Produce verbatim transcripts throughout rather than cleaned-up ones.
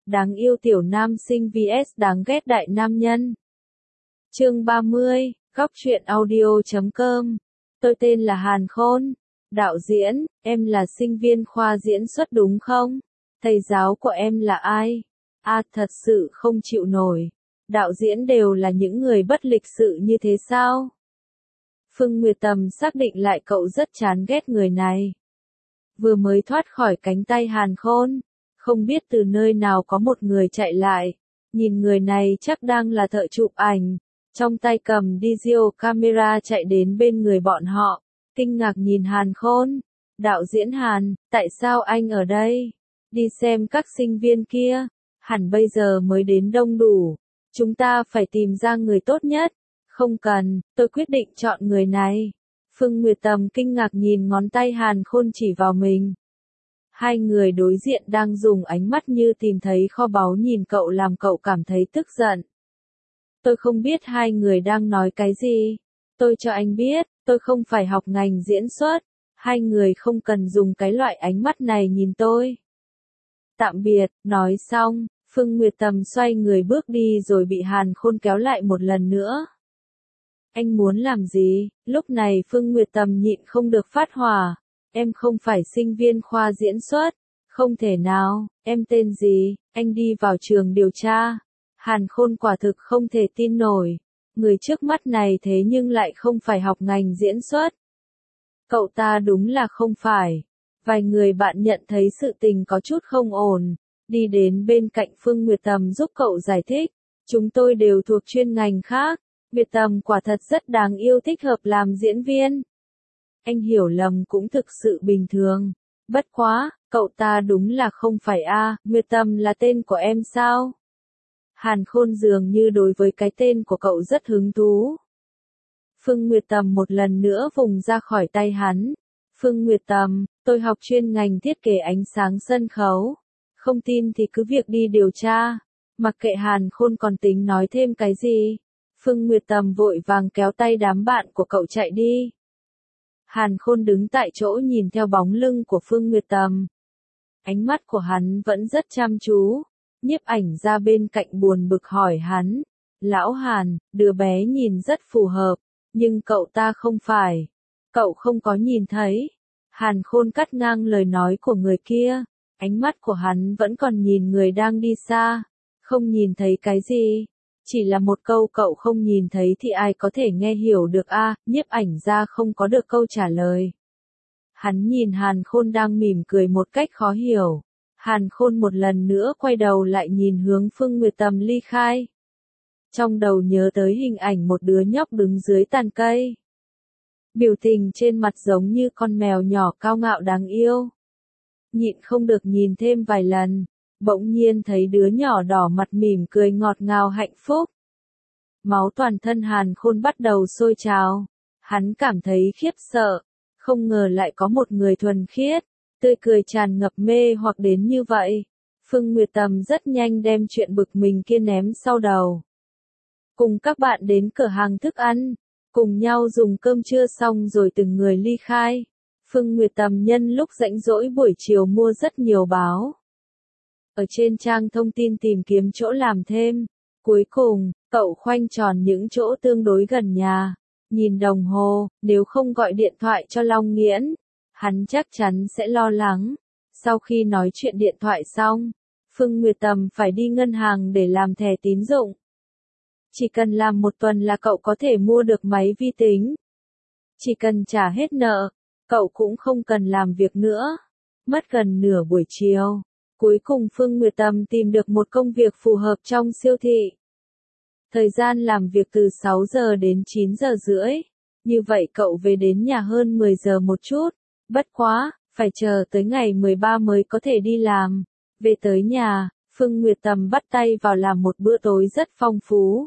Đáng yêu tiểu nam sinh vs đáng ghét đại nam nhân. Chương ba mươi, góc truyện audio chấm com. Tôi tên là Hàn Khôn. Đạo diễn, em là sinh viên khoa diễn xuất đúng không? Thầy giáo của em là ai? À, thật sự không chịu nổi. Đạo diễn đều là những người bất lịch sự như thế sao? Phương Nguyệt Tầm xác định lại cậu rất chán ghét người này. Vừa mới thoát khỏi cánh tay Hàn Khôn, không biết từ nơi nào có một người chạy lại. Nhìn người này chắc đang là thợ chụp ảnh, trong tay cầm digital camera chạy đến bên người bọn họ, kinh ngạc nhìn Hàn Khôn. Đạo diễn Hàn, tại sao anh ở đây? Đi xem các sinh viên kia, hẳn bây giờ mới đến đông đủ. Chúng ta phải tìm ra người tốt nhất. Không cần, tôi quyết định chọn người này. Phương Nguyệt Tầm kinh ngạc nhìn ngón tay Hàn Khôn chỉ vào mình. Hai người đối diện đang dùng ánh mắt như tìm thấy kho báu nhìn cậu làm cậu cảm thấy tức giận. Tôi không biết hai người đang nói cái gì. Tôi cho anh biết, tôi không phải học ngành diễn xuất. Hai người không cần dùng cái loại ánh mắt này nhìn tôi. Tạm biệt, nói xong, Phương Nguyệt Tầm xoay người bước đi rồi bị Hàn Khôn kéo lại một lần nữa. Anh muốn làm gì? Lúc này Phương Nguyệt Tầm nhịn không được phát hỏa. Em không phải sinh viên khoa diễn xuất. Không thể nào, em tên gì? Anh đi vào trường điều tra. Hàn Khôn quả thực không thể tin nổi. Người trước mắt này thế nhưng lại không phải học ngành diễn xuất. Cậu ta đúng là không phải. Vài người bạn nhận thấy sự tình có chút không ổn. Đi đến bên cạnh Phương Nguyệt Tầm giúp cậu giải thích. Chúng tôi đều thuộc chuyên ngành khác. Nguyệt Tầm quả thật rất đáng yêu, thích hợp làm diễn viên. Anh hiểu lầm cũng thực sự bình thường. Bất quá, cậu ta đúng là không phải a. À, Nguyệt Tầm là tên của em sao? Hàn Khôn dường như đối với cái tên của cậu rất hứng thú. Phương Nguyệt Tầm một lần nữa vùng ra khỏi tay hắn. Phương Nguyệt Tầm, tôi học chuyên ngành thiết kế ánh sáng sân khấu. Không tin thì cứ việc đi điều tra. Mặc kệ Hàn Khôn còn tính nói thêm cái gì. Phương Nguyệt Tầm vội vàng kéo tay đám bạn của cậu chạy đi. Hàn Khôn đứng tại chỗ nhìn theo bóng lưng của Phương Nguyệt Tầm. Ánh mắt của hắn vẫn rất chăm chú. Nhiếp ảnh ra bên cạnh buồn bực hỏi hắn. Lão Hàn, đứa bé nhìn rất phù hợp, nhưng cậu ta không phải. Cậu không có nhìn thấy. Hàn Khôn cắt ngang lời nói của người kia. Ánh mắt của hắn vẫn còn nhìn người đang đi xa. Không nhìn thấy cái gì. Chỉ là một câu cậu không nhìn thấy thì ai có thể nghe hiểu được a? À, nhiếp ảnh ra không có được câu trả lời. Hắn nhìn Hàn Khôn đang mỉm cười một cách khó hiểu. Hàn Khôn một lần nữa quay đầu lại nhìn hướng Phương Nguyệt Tầm ly khai. Trong đầu nhớ tới hình ảnh một đứa nhóc đứng dưới tàn cây. Biểu tình trên mặt giống như con mèo nhỏ cao ngạo đáng yêu. Nhịn không được nhìn thêm vài lần. Bỗng nhiên thấy đứa nhỏ đỏ mặt mỉm cười ngọt ngào hạnh phúc. Máu toàn thân Hàn Khôn bắt đầu sôi trào. Hắn cảm thấy khiếp sợ. Không ngờ lại có một người thuần khiết, tươi cười tràn ngập mê hoặc đến như vậy. Phương Nguyệt Tầm rất nhanh đem chuyện bực mình kia ném sau đầu. Cùng các bạn đến cửa hàng thức ăn. Cùng nhau dùng cơm trưa xong rồi từng người ly khai. Phương Nguyệt Tầm nhân lúc rảnh rỗi buổi chiều mua rất nhiều báo. Ở trên trang thông tin tìm kiếm chỗ làm thêm. Cuối cùng, cậu khoanh tròn những chỗ tương đối gần nhà. Nhìn đồng hồ, nếu không gọi điện thoại cho Long Nghiễn, hắn chắc chắn sẽ lo lắng. Sau khi nói chuyện điện thoại xong, Phương Nguyệt Tầm phải đi ngân hàng để làm thẻ tín dụng. Chỉ cần làm một tuần là cậu có thể mua được máy vi tính. Chỉ cần trả hết nợ, cậu cũng không cần làm việc nữa. Mất gần nửa buổi chiều. Cuối cùng Phương Nguyệt Tầm tìm được một công việc phù hợp trong siêu thị. Thời gian làm việc từ sáu giờ đến chín giờ rưỡi. Như vậy cậu về đến nhà hơn mười giờ một chút. Bất quá, phải chờ tới ngày mười ba mới có thể đi làm. Về tới nhà, Phương Nguyệt Tầm bắt tay vào làm một bữa tối rất phong phú.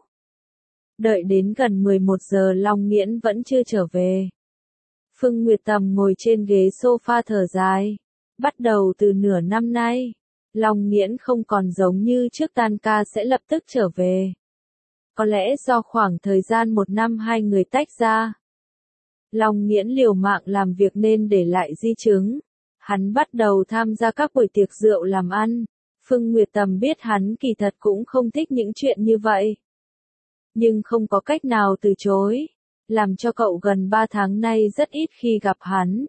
Đợi đến gần mười một giờ Long Nghiễn vẫn chưa trở về. Phương Nguyệt Tầm ngồi trên ghế sofa thở dài. Bắt đầu từ nửa năm nay, Long Nghiễn không còn giống như trước tan ca sẽ lập tức trở về. Có lẽ do khoảng thời gian một năm hai người tách ra. Long Nghiễn liều mạng làm việc nên để lại di chứng. Hắn bắt đầu tham gia các buổi tiệc rượu làm ăn. Phương Nguyệt Tầm biết hắn kỳ thật cũng không thích những chuyện như vậy. Nhưng không có cách nào từ chối, làm cho cậu gần ba tháng nay rất ít khi gặp hắn.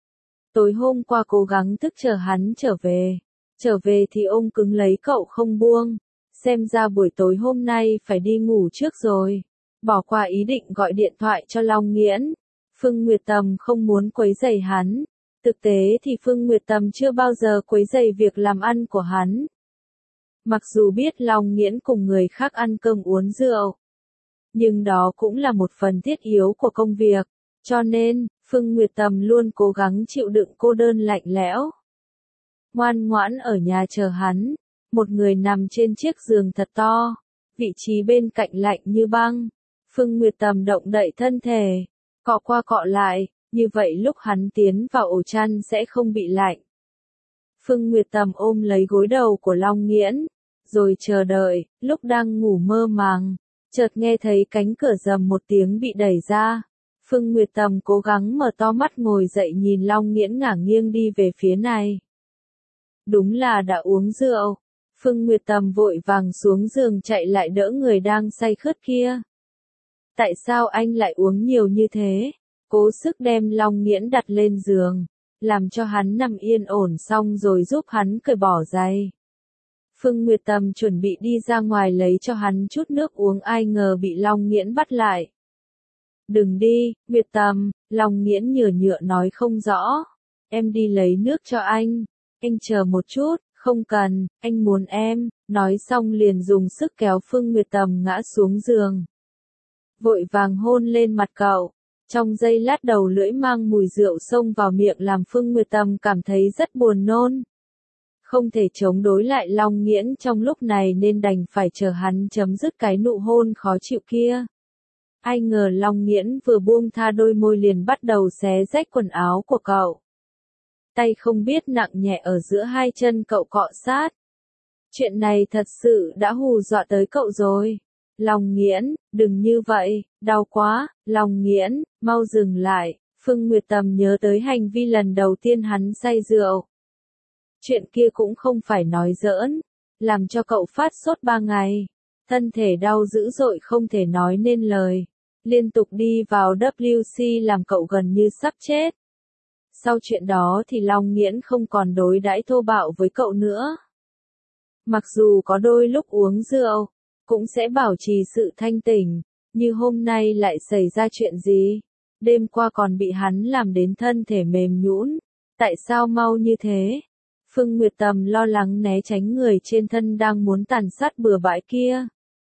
Tối hôm qua cố gắng thức chờ hắn trở về, trở về thì ôm cứng lấy cậu không buông, xem ra buổi tối hôm nay phải đi ngủ trước rồi, bỏ qua ý định gọi điện thoại cho Long Nghiễn. Phương Nguyệt Tầm không muốn quấy rầy hắn, thực tế thì Phương Nguyệt Tầm chưa bao giờ quấy rầy việc làm ăn của hắn. Mặc dù biết Long Nghiễn cùng người khác ăn cơm uống rượu, nhưng đó cũng là một phần thiết yếu của công việc, cho nên, Phương Nguyệt Tầm luôn cố gắng chịu đựng cô đơn lạnh lẽo. Ngoan ngoãn ở nhà chờ hắn, một người nằm trên chiếc giường thật to, vị trí bên cạnh lạnh như băng. Phương Nguyệt Tầm động đậy thân thể, cọ qua cọ lại, như vậy lúc hắn tiến vào ổ chăn sẽ không bị lạnh. Phương Nguyệt Tầm ôm lấy gối đầu của Long Nghiễn, rồi chờ đợi, lúc đang ngủ mơ màng, chợt nghe thấy cánh cửa rầm một tiếng bị đẩy ra. Phương Nguyệt Tầm cố gắng mở to mắt ngồi dậy nhìn Long Nghiễn ngả nghiêng đi về phía này. Đúng là đã uống rượu. Phương Nguyệt Tầm vội vàng xuống giường chạy lại đỡ người đang say khướt kia. Tại sao anh lại uống nhiều như thế? Cố sức đem Long Nghiễn đặt lên giường, làm cho hắn nằm yên ổn xong rồi giúp hắn cởi bỏ giày. Phương Nguyệt Tầm chuẩn bị đi ra ngoài lấy cho hắn chút nước uống, ai ngờ bị Long Nghiễn bắt lại. Đừng đi, Nguyệt Tầm, Long Nghiễn nhửa nhựa nói không rõ. Em đi lấy nước cho anh. Anh chờ một chút, không cần, anh muốn em. Nói xong liền dùng sức kéo Phương Nguyệt Tầm ngã xuống giường. Vội vàng hôn lên mặt cậu. Trong giây lát đầu lưỡi mang mùi rượu xông vào miệng làm Phương Nguyệt Tầm cảm thấy rất buồn nôn. Không thể chống đối lại Long Nghiễn trong lúc này nên đành phải chờ hắn chấm dứt cái nụ hôn khó chịu kia. Ai ngờ Long Nghiễn vừa buông tha đôi môi liền bắt đầu xé rách quần áo của cậu. Tay không biết nặng nhẹ ở giữa hai chân cậu cọ sát. Chuyện này thật sự đã hù dọa tới cậu rồi. Long Nghiễn, đừng như vậy, đau quá. Long Nghiễn, mau dừng lại. Phương Nguyệt Tầm nhớ tới hành vi lần đầu tiên hắn say rượu. Chuyện kia cũng không phải nói giỡn, làm cho cậu phát sốt ba ngày. Thân thể đau dữ dội không thể nói nên lời. Liên tục đi vào W C làm cậu gần như sắp chết. Sau chuyện đó thì Long Nghiễn không còn đối đãi thô bạo với cậu nữa. Mặc dù có đôi lúc uống rượu, cũng sẽ bảo trì sự thanh tỉnh, như hôm nay lại xảy ra chuyện gì? Đêm qua còn bị hắn làm đến thân thể mềm nhũn, tại sao mau như thế? Phương Nguyệt Tầm lo lắng né tránh người trên thân đang muốn tàn sát bừa bãi kia.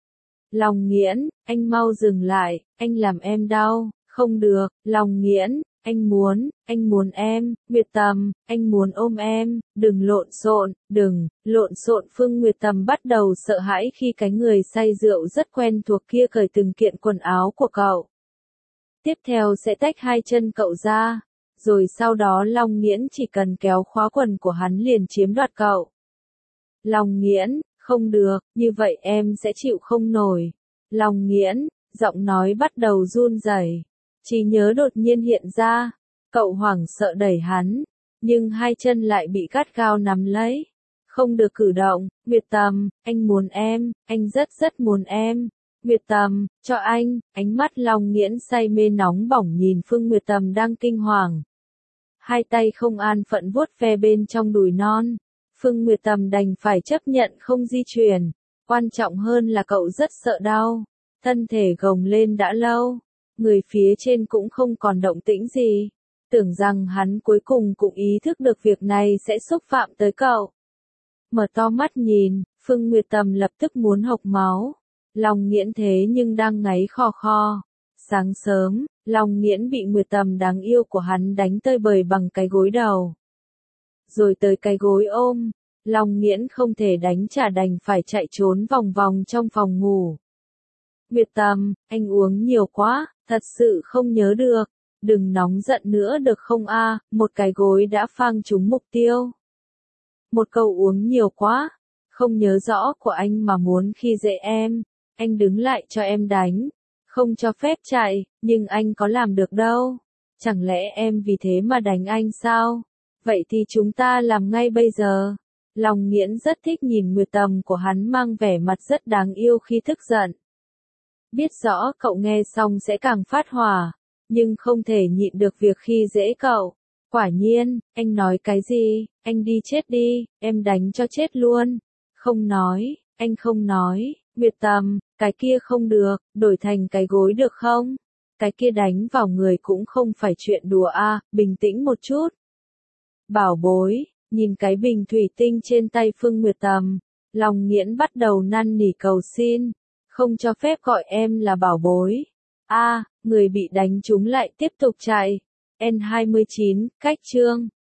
Long Nghiễn, anh mau dừng lại, anh làm em đau, không được. Long Nghiễn, anh muốn, anh muốn em. Nguyệt Tầm, anh muốn ôm em, đừng lộn xộn, đừng, lộn xộn. Phương Nguyệt Tầm bắt đầu sợ hãi khi cái người say rượu rất quen thuộc kia cởi từng kiện quần áo của cậu. Tiếp theo sẽ tách hai chân cậu ra, rồi sau đó Long Nghiễn chỉ cần kéo khóa quần của hắn liền chiếm đoạt cậu. Long Nghiễn, không được, như vậy em sẽ chịu không nổi. Long Nghiễn, giọng nói bắt đầu run rẩy, trí nhớ đột nhiên hiện ra, cậu hoảng sợ đẩy hắn, nhưng hai chân lại bị gắt gao nắm lấy. Không được cử động. Nguyệt Tầm, anh muốn em, anh rất rất muốn em. Nguyệt Tầm, cho anh. Ánh mắt Long Nghiễn say mê nóng bỏng nhìn Phương Nguyệt Tầm đang kinh hoàng. Hai tay không an phận vuốt ve bên trong đùi non. Phương Nguyệt Tầm đành phải chấp nhận không di chuyển. Quan trọng hơn là cậu rất sợ đau. Thân thể gồng lên đã lâu. Người phía trên cũng không còn động tĩnh gì. Tưởng rằng hắn cuối cùng cũng ý thức được việc này sẽ xúc phạm tới cậu. Mở to mắt nhìn, Phương Nguyệt Tầm lập tức muốn hộc máu. Long Nghiễn thế nhưng đang ngáy khò khò. Sáng sớm, Long Nghiễn bị Nguyệt Tầm đáng yêu của hắn đánh tơi bời bằng cái gối đầu. Rồi tới cái gối ôm, Long Nghiễn không thể đánh trả đành phải chạy trốn vòng vòng trong phòng ngủ. Nguyệt Tầm, anh uống nhiều quá, thật sự không nhớ được. Đừng nóng giận nữa được không a? Một cái gối đã phang trúng mục tiêu. Một câu uống nhiều quá, không nhớ rõ của anh mà muốn khi dễ em, anh đứng lại cho em đánh, không cho phép chạy, nhưng anh có làm được đâu. Chẳng lẽ em vì thế mà đánh anh sao? Vậy thì chúng ta làm ngay bây giờ. Long Nghiễn rất thích nhìn Nguyệt Tầm của hắn mang vẻ mặt rất đáng yêu khi tức giận. Biết rõ cậu nghe xong sẽ càng phát hỏa, nhưng không thể nhịn được việc khi dễ cậu. Quả nhiên, anh nói cái gì, anh đi chết đi, em đánh cho chết luôn. Không nói, anh không nói, Nguyệt Tầm, cái kia không được, đổi thành cái gối được không? Cái kia đánh vào người cũng không phải chuyện đùa a, bình tĩnh một chút. Bảo bối, nhìn cái bình thủy tinh trên tay Phương Nguyệt Tầm, Long Nghiễn bắt đầu năn nỉ cầu xin, không cho phép gọi em là bảo bối. A, người bị đánh trúng lại tiếp tục chạy. N hai mươi chín, cách chương.